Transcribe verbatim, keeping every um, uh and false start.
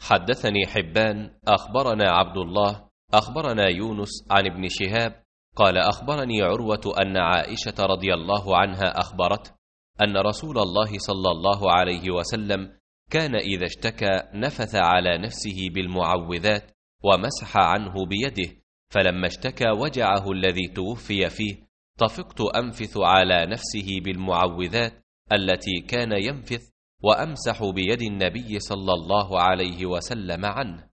حدثني حبان أخبرنا عبد الله أخبرنا يونس عن ابن شهاب قال أخبرني عروة أن عائشة رضي الله عنها أخبرت أن رسول الله صلى الله عليه وسلم كان إذا اشتكى نفث على نفسه بالمعوذات ومسح عنه بيده، فلما اشتكى وجعه الذي توفي فيه طفقت أنفث على نفسه بالمعوذات التي كان ينفث وأمسح بيد النبي صلى الله عليه وسلم عنه.